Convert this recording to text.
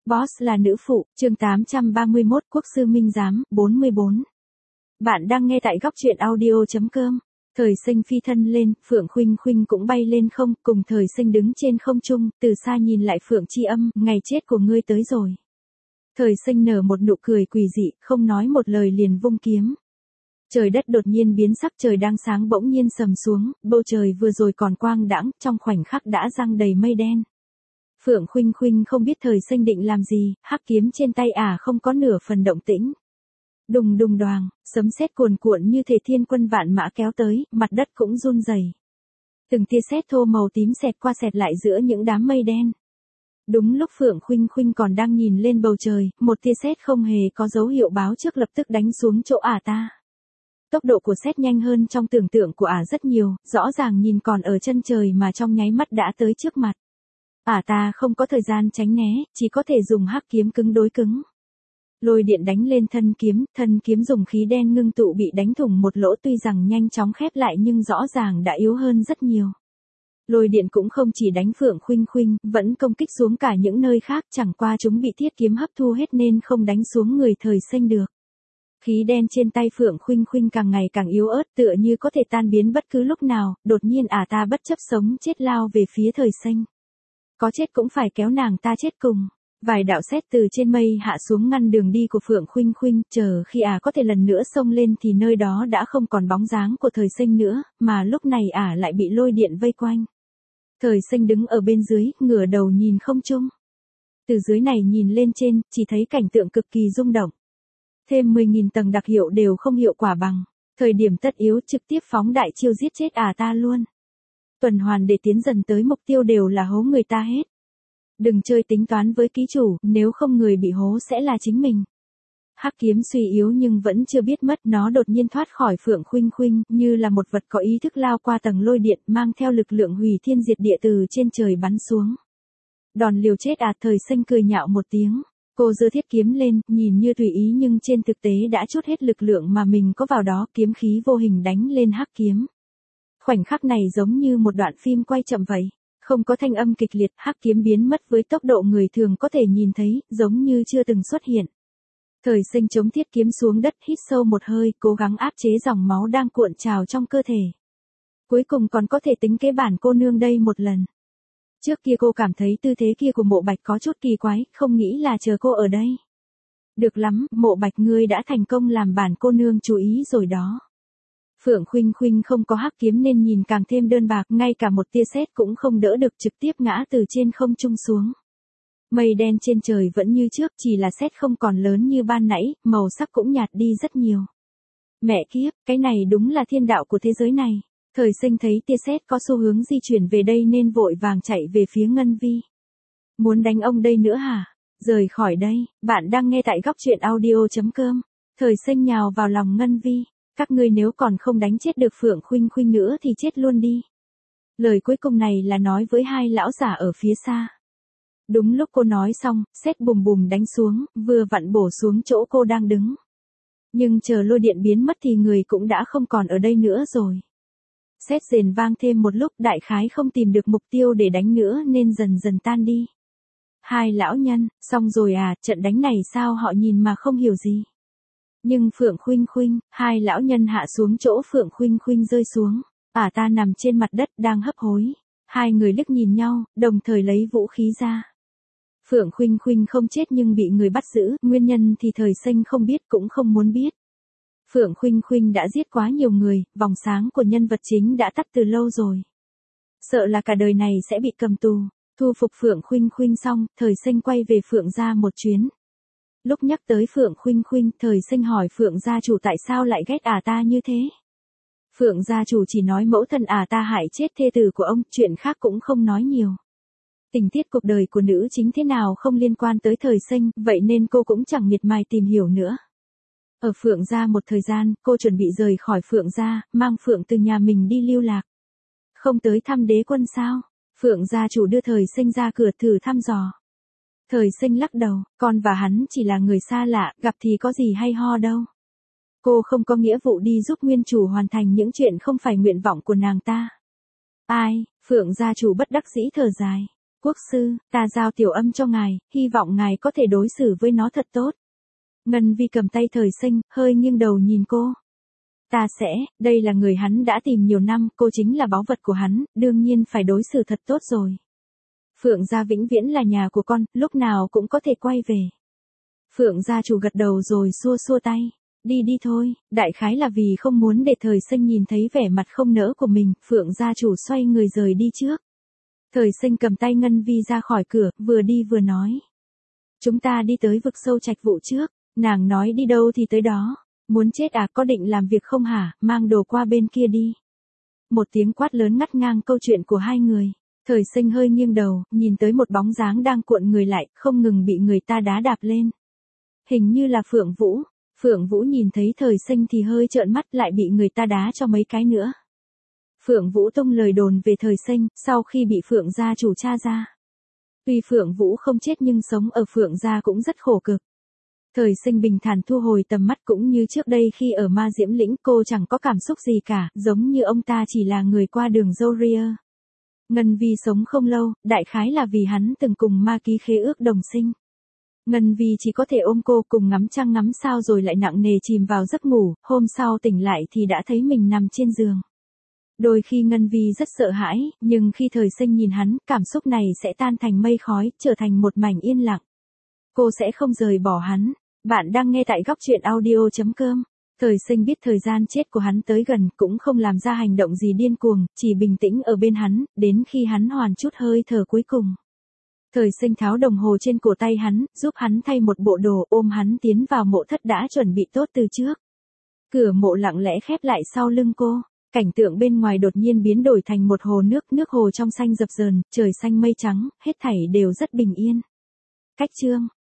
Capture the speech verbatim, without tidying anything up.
Boss là nữ phụ, chương tám trăm ba mươi mốt, Quốc sư Minh Giám, bốn mươi bốn. Bạn đang nghe tại góc truyện audio.com. Thời sinh phi thân lên, Phượng Khuynh Khuynh cũng bay lên không, cùng thời sinh đứng trên không trung, từ xa nhìn lại Phượng Chi Âm, ngày chết của ngươi tới rồi. Thời sinh nở một nụ cười quỷ dị, không nói một lời liền vung kiếm. Trời đất đột nhiên biến sắc, trời đang sáng bỗng nhiên sầm xuống, bầu trời vừa rồi còn quang đãng, trong khoảnh khắc đã răng đầy mây đen. Phượng Khuynh Khuynh không biết thời sinh định làm gì, hắc kiếm trên tay ả à không có nửa phần động tĩnh. Đùng đùng đoàng, sấm sét cuồn cuộn như thể thiên quân vạn mã kéo tới, mặt đất cũng run rẩy. Từng tia sét thô màu tím xẹt qua xẹt lại giữa những đám mây đen. Đúng lúc Phượng Khuynh Khuynh còn đang nhìn lên bầu trời, một tia sét không hề có dấu hiệu báo trước lập tức đánh xuống chỗ ả ta. Tốc độ của sét nhanh hơn trong tưởng tượng của ả rất nhiều, rõ ràng nhìn còn ở chân trời mà trong nháy mắt đã tới trước mặt. Ả ta không có thời gian tránh né, chỉ có thể dùng hắc kiếm cứng đối cứng. Lôi điện đánh lên thân kiếm, thân kiếm dùng khí đen ngưng tụ bị đánh thủng một lỗ, tuy rằng nhanh chóng khép lại nhưng rõ ràng đã yếu hơn rất nhiều. Lôi điện cũng không chỉ đánh Phượng Khuynh Khuynh, vẫn công kích xuống cả những nơi khác, chẳng qua chúng bị thiết kiếm hấp thu hết nên không đánh xuống người thời sinh được. Khí đen trên tay Phượng Khuynh Khuynh càng ngày càng yếu ớt, tựa như có thể tan biến bất cứ lúc nào, đột nhiên ả ta bất chấp sống chết lao về phía thời sinh. Có chết cũng phải kéo nàng ta chết cùng. Vài đạo sét từ trên mây hạ xuống ngăn đường đi của Phượng Khuynh Khuynh, chờ khi ả có thể lần nữa xông lên thì nơi đó đã không còn bóng dáng của thời sinh nữa, mà lúc này ả lại bị lôi điện vây quanh. Thời sinh đứng ở bên dưới, ngửa đầu nhìn không trung. Từ dưới này nhìn lên trên, chỉ thấy cảnh tượng cực kỳ rung động. Thêm mười nghìn tầng đặc hiệu đều không hiệu quả bằng. Thời điểm tất yếu trực tiếp phóng đại chiêu giết chết ả ta luôn. Tuần hoàn để tiến dần tới mục tiêu đều là hố người ta hết. Đừng chơi tính toán với ký chủ, nếu không người bị hố sẽ là chính mình. Hắc kiếm suy yếu nhưng vẫn chưa biết mất, nó đột nhiên thoát khỏi Phượng Khuynh Khuynh, như là một vật có ý thức lao qua tầng lôi điện, mang theo lực lượng hủy thiên diệt địa từ trên trời bắn xuống. Đòn liều chết ạt thời sinh cười nhạo một tiếng. Cô giơ thiết kiếm lên, nhìn như tùy ý nhưng trên thực tế đã trút hết lực lượng mà mình có vào đó, kiếm khí vô hình đánh lên hắc kiếm. Khoảnh khắc này giống như một đoạn phim quay chậm vậy. Không có thanh âm kịch liệt, hắc kiếm biến mất với tốc độ người thường có thể nhìn thấy, giống như chưa từng xuất hiện. Thời sinh chống thiết kiếm xuống đất, hít sâu một hơi, cố gắng áp chế dòng máu đang cuộn trào trong cơ thể. Cuối cùng còn có thể tính kế bản cô nương đây một lần. Trước kia cô cảm thấy tư thế kia của Mộ Bạch có chút kỳ quái, không nghĩ là chờ cô ở đây. Được lắm, Mộ Bạch ngươi đã thành công làm bản cô nương chú ý rồi đó. Phượng Khuynh Khuynh không có hắc kiếm nên nhìn càng thêm đơn bạc, ngay cả một tia sét cũng không đỡ được, trực tiếp ngã từ trên không trung xuống. Mây đen trên trời vẫn như trước, chỉ là sét không còn lớn như ban nãy, màu sắc cũng nhạt đi rất nhiều. Mẹ kiếp, cái này đúng là thiên đạo của thế giới này. Thời sinh thấy tia sét có xu hướng di chuyển về đây nên vội vàng chạy về phía Ngân Vi. Muốn đánh ông đây nữa hả? Rời khỏi đây, bạn đang nghe tại góc truyện audio.com. Thời sinh nhào vào lòng Ngân Vi. Các ngươi nếu còn không đánh chết được Phượng Khuynh Khuynh nữa thì chết luôn đi. Lời cuối cùng này là nói với hai lão giả ở phía xa. Đúng lúc cô nói xong, sét bùm bùm đánh xuống, vừa vặn bổ xuống chỗ cô đang đứng. Nhưng chờ lôi điện biến mất thì người cũng đã không còn ở đây nữa rồi. Sét rền vang thêm một lúc, đại khái không tìm được mục tiêu để đánh nữa nên dần dần tan đi. Hai lão nhân, xong rồi à, trận đánh này sao họ nhìn mà không hiểu gì. Nhưng Phượng Khuynh Khuynh, hai lão nhân hạ xuống chỗ Phượng Khuynh Khuynh rơi xuống. Ả ta nằm trên mặt đất đang hấp hối. Hai người liếc nhìn nhau, đồng thời lấy vũ khí ra. Phượng Khuynh Khuynh không chết nhưng bị người bắt giữ, nguyên nhân thì thời sinh không biết cũng không muốn biết. Phượng Khuynh Khuynh đã giết quá nhiều người, vòng sáng của nhân vật chính đã tắt từ lâu rồi. Sợ là cả đời này sẽ bị cầm tù. Thu phục Phượng Khuynh Khuynh xong, thời sinh quay về Phượng gia một chuyến. Lúc nhắc tới Phượng Khuynh Khuynh, thời sinh hỏi Phượng gia chủ tại sao lại ghét ả ta như thế. Phượng gia chủ chỉ nói mẫu thân ả ta hại chết thê tử của ông, chuyện khác cũng không nói nhiều. Tình tiết cuộc đời của nữ chính thế nào không liên quan tới thời sinh, vậy nên cô cũng chẳng miệt mài tìm hiểu nữa. Ở Phượng gia một thời gian, cô chuẩn bị rời khỏi Phượng gia, mang Phượng từ nhà mình đi lưu lạc. Không tới thăm đế quân sao? Phượng gia chủ đưa thời sinh ra cửa thử thăm dò. Thời sinh lắc đầu, con và hắn chỉ là người xa lạ, gặp thì có gì hay ho đâu. Cô không có nghĩa vụ đi giúp nguyên chủ hoàn thành những chuyện không phải nguyện vọng của nàng ta. Ai, Phượng gia chủ bất đắc dĩ thở dài. Quốc sư, ta giao tiểu âm cho ngài, hy vọng ngài có thể đối xử với nó thật tốt. Ngân Vi cầm tay Thời Sinh, hơi nghiêng đầu nhìn cô. Ta sẽ, đây là người hắn đã tìm nhiều năm, cô chính là báu vật của hắn, đương nhiên phải đối xử thật tốt rồi. Phượng gia vĩnh viễn là nhà của con, lúc nào cũng có thể quay về. Phượng gia chủ gật đầu rồi xua xua tay. Đi đi thôi, đại khái là vì không muốn để Thời Sinh nhìn thấy vẻ mặt không nỡ của mình, Phượng gia chủ xoay người rời đi trước. Thời Sinh cầm tay Ngân Vi ra khỏi cửa, vừa đi vừa nói. Chúng ta đi tới vực sâu trạch vụ trước, nàng nói đi đâu thì tới đó. Muốn chết à, có định làm việc không hả, mang đồ qua bên kia đi. Một tiếng quát lớn ngắt ngang câu chuyện của hai người. Thời Sinh hơi nghiêng đầu, nhìn tới một bóng dáng đang cuộn người lại, không ngừng bị người ta đá đạp lên. Hình như là Phượng Vũ. Phượng Vũ nhìn thấy Thời Sinh thì hơi trợn mắt, lại bị người ta đá cho mấy cái nữa. Phượng Vũ tung lời đồn về Thời Sinh, sau khi bị Phượng gia chủ tra ra. Tuy Phượng Vũ không chết nhưng sống ở Phượng gia cũng rất khổ cực. Thời Sinh bình thản thu hồi tầm mắt, cũng như trước đây khi ở Ma Diễm Lĩnh, cô chẳng có cảm xúc gì cả, giống như ông ta chỉ là người qua đường dâu ria. Ngân Vi sống không lâu, đại khái là vì hắn từng cùng ma ký khế ước đồng sinh. Ngân Vi chỉ có thể ôm cô cùng ngắm trăng ngắm sao rồi lại nặng nề chìm vào giấc ngủ, hôm sau tỉnh lại thì đã thấy mình nằm trên giường. Đôi khi Ngân Vi rất sợ hãi, nhưng khi Thời Sinh nhìn hắn, cảm xúc này sẽ tan thành mây khói, trở thành một mảnh yên lặng. Cô sẽ không rời bỏ hắn. Bạn đang nghe tại góc truyện audio chấm com. Thời Sinh biết thời gian chết của hắn tới gần, cũng không làm ra hành động gì điên cuồng, chỉ bình tĩnh ở bên hắn, đến khi hắn hoàn chút hơi thở cuối cùng. Thời Sinh tháo đồng hồ trên cổ tay hắn, giúp hắn thay một bộ đồ, ôm hắn tiến vào mộ thất đã chuẩn bị tốt từ trước. Cửa mộ lặng lẽ khép lại sau lưng cô. Cảnh tượng bên ngoài đột nhiên biến đổi thành một hồ nước, nước hồ trong xanh dập dờn, trời xanh mây trắng, hết thảy đều rất bình yên. Cách chương